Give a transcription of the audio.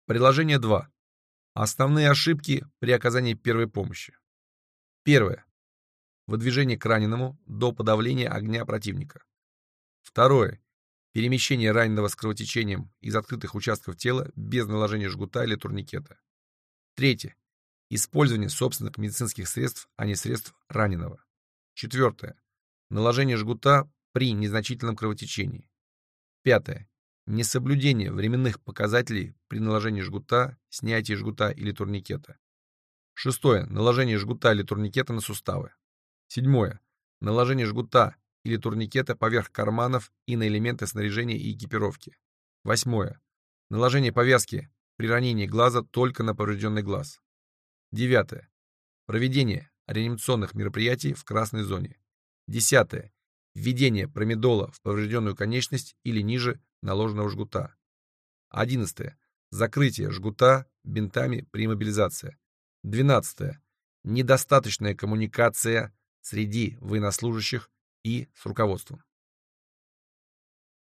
Приложение 2. Основные ошибки при оказании первой помощи. Первое. Выдвижение к раненому до подавления огня противника. Второе. Перемещение раненого с кровотечением из открытых участков тела без наложения жгута или турникета. Третье. Использование собственных медицинских средств, а не средств раненого. Четвертое. Наложение жгута при незначительном кровотечении. Пятое. Несоблюдение временных показателей при наложении жгута, снятии жгута или турникета. Шестое. Наложение жгута или турникета на суставы. Седьмое. Наложение жгута или турникета поверх карманов и на элементы снаряжения и экипировки. Восьмое. Наложение повязки при ранении глаза только на поврежденный глаз. Девятое. Проведение реанимационных мероприятий в красной зоне. Десятое. Введение промедола в поврежденную конечность или ниже наложенного жгута. 11. Закрытие жгута бинтами при мобилизации. 12. Недостаточная коммуникация среди военнослужащих и с руководством.